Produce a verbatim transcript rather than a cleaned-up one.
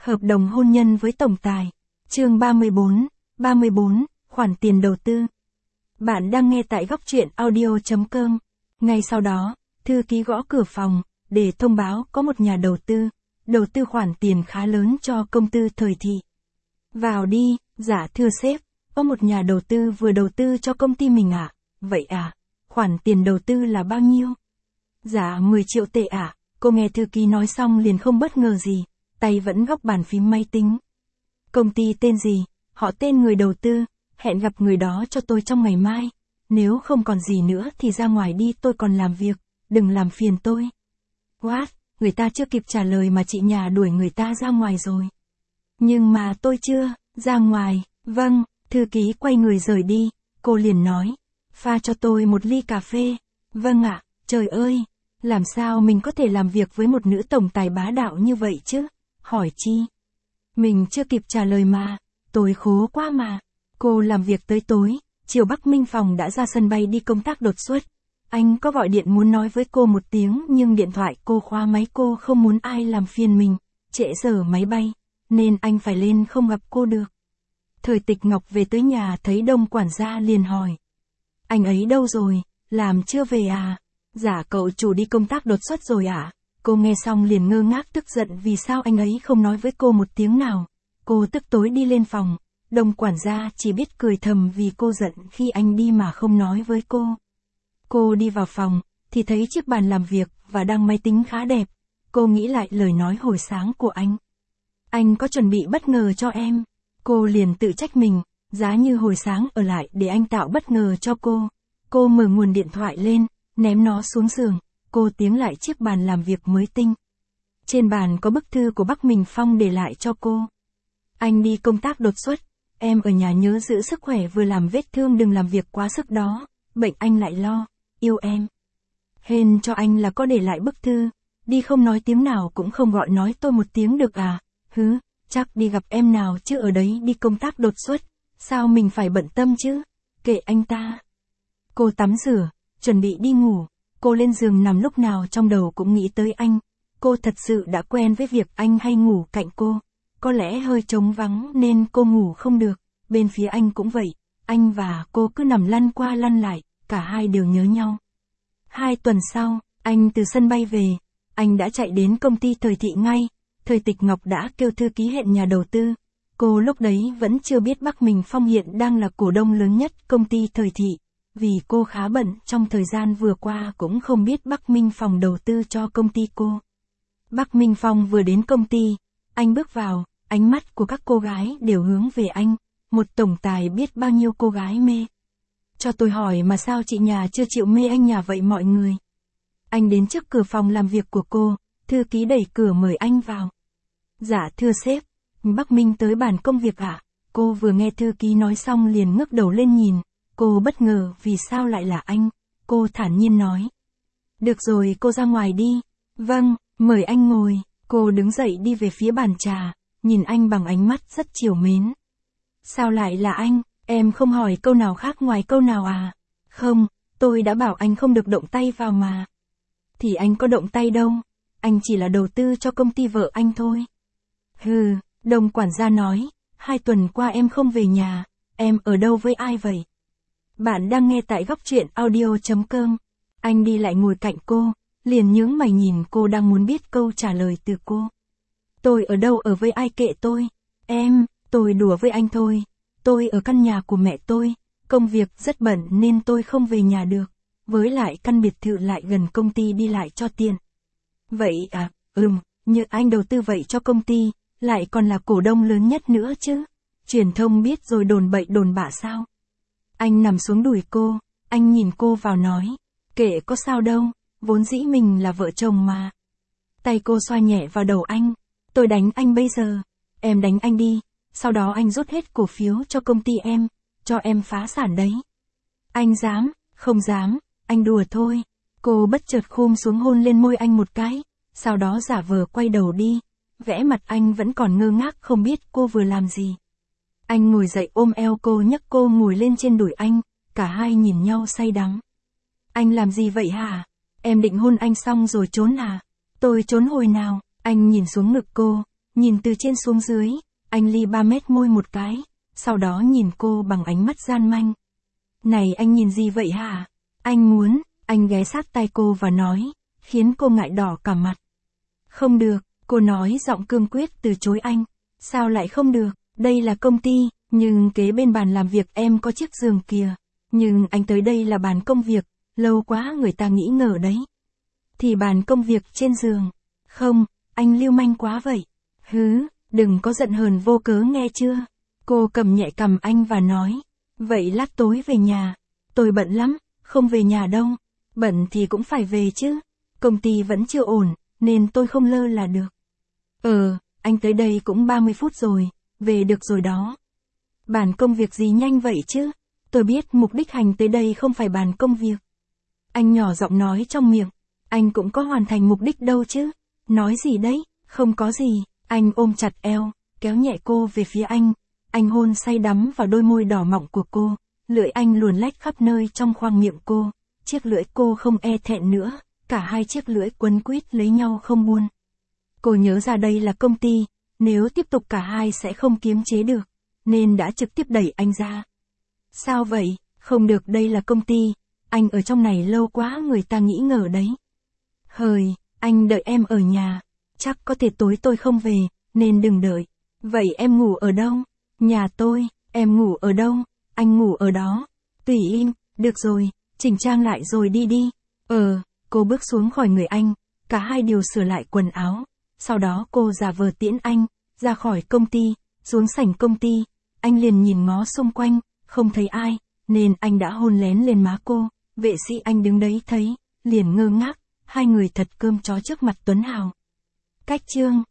Hợp đồng hôn nhân với tổng tài. Chương ba mươi bốn, ba mươi bốn, khoản tiền đầu tư. Bạn đang nghe tại góc truyện audio chấm com. Ngay sau đó, thư ký gõ cửa phòng, để thông báo có một nhà đầu tư, đầu tư khoản tiền khá lớn cho công ty thời thị. Vào đi, dạ thưa sếp, có một nhà đầu tư vừa đầu tư cho công ty mình ạ. À? Vậy à, khoản tiền đầu tư là bao nhiêu? Dạ mười triệu tệ ạ. À? Cô nghe thư ký nói xong liền không bất ngờ gì, tay vẫn góc bàn phím máy tính. Công ty tên gì? Họ tên người đầu tư, hẹn gặp người đó cho tôi trong ngày mai. Nếu không còn gì nữa thì ra ngoài đi, tôi còn làm việc, đừng làm phiền tôi. What? Người ta chưa kịp trả lời mà chị nhà đuổi người ta ra ngoài rồi. Nhưng mà tôi chưa, ra ngoài, vâng, thư ký quay người rời đi, cô liền nói, pha cho tôi một ly cà phê. Vâng ạ, trời ơi, làm sao mình có thể làm việc với một nữ tổng tài bá đạo như vậy chứ? Hỏi chi? Mình chưa kịp trả lời mà, tôi khố quá mà. Cô làm việc tới tối, chiều Bắc Minh Phòng đã ra sân bay đi công tác đột xuất. Anh có gọi điện muốn nói với cô một tiếng nhưng điện thoại cô khóa máy, cô không muốn ai làm phiền mình, trễ giờ máy bay, nên anh phải lên không gặp cô được. Thời Tịch Ngọc về tới nhà thấy Đông quản gia liền hỏi. Anh ấy đâu rồi, làm chưa về à? Dạ cậu chủ đi công tác đột xuất rồi ạ. À? Cô nghe xong liền ngơ ngác tức giận vì sao anh ấy không nói với cô một tiếng nào. Cô tức tối đi lên phòng, Đông quản gia chỉ biết cười thầm vì cô giận khi anh đi mà không nói với cô. Cô đi vào phòng, thì thấy chiếc bàn làm việc và đăng máy tính khá đẹp. Cô nghĩ lại lời nói hồi sáng của anh. Anh có chuẩn bị bất ngờ cho em. Cô liền tự trách mình, giá như hồi sáng ở lại để anh tạo bất ngờ cho cô. Cô mở nguồn điện thoại lên, ném nó xuống giường. Cô tiến lại chiếc bàn làm việc mới tinh. Trên bàn có bức thư của Bắc Minh Phong để lại cho cô. Anh đi công tác đột xuất, em ở nhà nhớ giữ sức khỏe, vừa làm vết thương đừng làm việc quá sức đó, bệnh anh lại lo, yêu em. Hên cho anh là có để lại bức thư, đi không nói tiếng nào cũng không gọi nói tôi một tiếng được à, hứ, chắc đi gặp em nào chứ ở đấy đi công tác đột xuất, sao mình phải bận tâm chứ, kệ anh ta. Cô tắm rửa, chuẩn bị đi ngủ. Cô lên giường nằm lúc nào trong đầu cũng nghĩ tới anh. Cô thật sự đã quen với việc anh hay ngủ cạnh cô. Có lẽ hơi trống vắng nên cô ngủ không được. Bên phía anh cũng vậy. Anh và cô cứ nằm lăn qua lăn lại. Cả hai đều nhớ nhau. Hai tuần sau, anh từ sân bay về. Anh đã chạy đến công ty thời thị ngay. Thời Tịch Ngọc đã kêu thư ký hẹn nhà đầu tư. Cô lúc đấy vẫn chưa biết Bắc Minh Phong hiện đang là cổ đông lớn nhất công ty thời thị. Vì cô khá bận trong thời gian vừa qua cũng không biết Bắc Minh Phong đầu tư cho công ty cô. Bắc Minh Phong vừa đến công ty, anh bước vào, ánh mắt của các cô gái đều hướng về anh, một tổng tài biết bao nhiêu cô gái mê. Cho tôi hỏi mà sao chị nhà chưa chịu mê anh nhà vậy mọi người? Anh đến trước cửa phòng làm việc của cô, thư ký đẩy cửa mời anh vào. Dạ thưa sếp, Bắc Minh tới bàn công việc ạ. À? Cô vừa nghe thư ký nói xong liền ngước đầu lên nhìn. Cô bất ngờ vì sao lại là anh, cô thản nhiên nói. Được rồi cô ra ngoài đi. Vâng, mời anh ngồi. Cô đứng dậy đi về phía bàn trà, nhìn anh bằng ánh mắt rất trìu mến. Sao lại là anh, em không hỏi câu nào khác ngoài câu nào à? Không, tôi đã bảo anh không được động tay vào mà. Thì anh có động tay đâu, anh chỉ là đầu tư cho công ty vợ anh thôi. Hừ, Đồng quản gia nói, hai tuần qua em không về nhà, em ở đâu với ai vậy? Bạn đang nghe tại góc truyện audio chấm com. Anh đi lại ngồi cạnh cô, liền nhướng mày nhìn cô đang muốn biết câu trả lời từ cô. Tôi ở đâu ở với ai kệ tôi. Em, tôi đùa với anh thôi. Tôi ở căn nhà của mẹ tôi. Công việc rất bận nên tôi không về nhà được. Với lại căn biệt thự lại gần công ty đi lại cho tiện. Vậy à, ừm, như anh đầu tư vậy cho công ty, lại còn là cổ đông lớn nhất nữa chứ. Truyền thông biết rồi đồn bậy đồn bạ sao? Anh nằm xuống đùi cô, anh nhìn cô vào nói, kệ có sao đâu, vốn dĩ mình là vợ chồng mà. Tay cô xoa nhẹ vào đầu anh, tôi đánh anh bây giờ, em đánh anh đi, sau đó anh rút hết cổ phiếu cho công ty em, cho em phá sản đấy. Anh dám, không dám, anh đùa thôi. Cô bất chợt khum xuống hôn lên môi anh một cái, sau đó giả vờ quay đầu đi, vẽ mặt anh vẫn còn ngơ ngác không biết cô vừa làm gì. Anh ngồi dậy ôm eo cô nhấc cô ngồi lên trên đùi anh, cả hai nhìn nhau say đắm. Anh làm gì vậy hả? Em định hôn anh xong rồi trốn à? Tôi trốn hồi nào? Anh nhìn xuống ngực cô, nhìn từ trên xuống dưới, anh li ba mét môi một cái, sau đó nhìn cô bằng ánh mắt gian manh. Này anh nhìn gì vậy hả? Anh muốn, anh ghé sát tai cô và nói, khiến cô ngại đỏ cả mặt. Không được, cô nói giọng cương quyết từ chối anh. Sao lại không được, đây là công ty, nhưng kế bên bàn làm việc em có chiếc giường kìa. Nhưng anh tới đây là bàn công việc, lâu quá người ta nghĩ ngờ đấy. Thì bàn công việc trên giường. Không, anh lưu manh quá vậy. Hứ, đừng có giận hờn vô cớ nghe chưa. Cô cầm nhẹ cằm anh và nói. Vậy lát tối về nhà. Tôi bận lắm, không về nhà đâu. Bận thì cũng phải về chứ. Công ty vẫn chưa ổn, nên tôi không lơ là được. Ờ, anh tới đây cũng ba mươi phút rồi, về được rồi đó. Bàn công việc gì nhanh vậy chứ? Tôi biết mục đích hành tới đây không phải bàn công việc. Anh nhỏ giọng nói trong miệng. Anh cũng có hoàn thành mục đích đâu chứ. Nói gì đấy, không có gì. Anh ôm chặt eo, kéo nhẹ cô về phía anh. Anh hôn say đắm vào đôi môi đỏ mọng của cô. Lưỡi anh luồn lách khắp nơi trong khoang miệng cô. Chiếc lưỡi cô không e thẹn nữa. Cả hai chiếc lưỡi quấn quýt lấy nhau không buông. Cô nhớ ra đây là công ty. Nếu tiếp tục cả hai sẽ không kiềm chế được. Nên đã trực tiếp đẩy anh ra. Sao vậy? Không được, đây là công ty. Anh ở trong này lâu quá người ta nghĩ ngờ đấy. Hời, anh đợi em ở nhà. Chắc có thể tối tôi không về, nên đừng đợi. Vậy em ngủ ở đâu? Nhà tôi. Em ngủ ở đâu? Anh ngủ ở đó. Tùy im, được rồi, chỉnh trang lại rồi đi đi. Ờ, cô bước xuống khỏi người anh. Cả hai đều sửa lại quần áo. Sau đó cô giả vờ tiễn anh, ra khỏi công ty, xuống sảnh công ty. Anh liền nhìn ngó xung quanh, không thấy ai, nên anh đã hôn lén lên má cô. Vệ sĩ anh đứng đấy thấy, liền ngơ ngác, hai người thật cơm chó trước mặt Tuấn Hào. Cách chương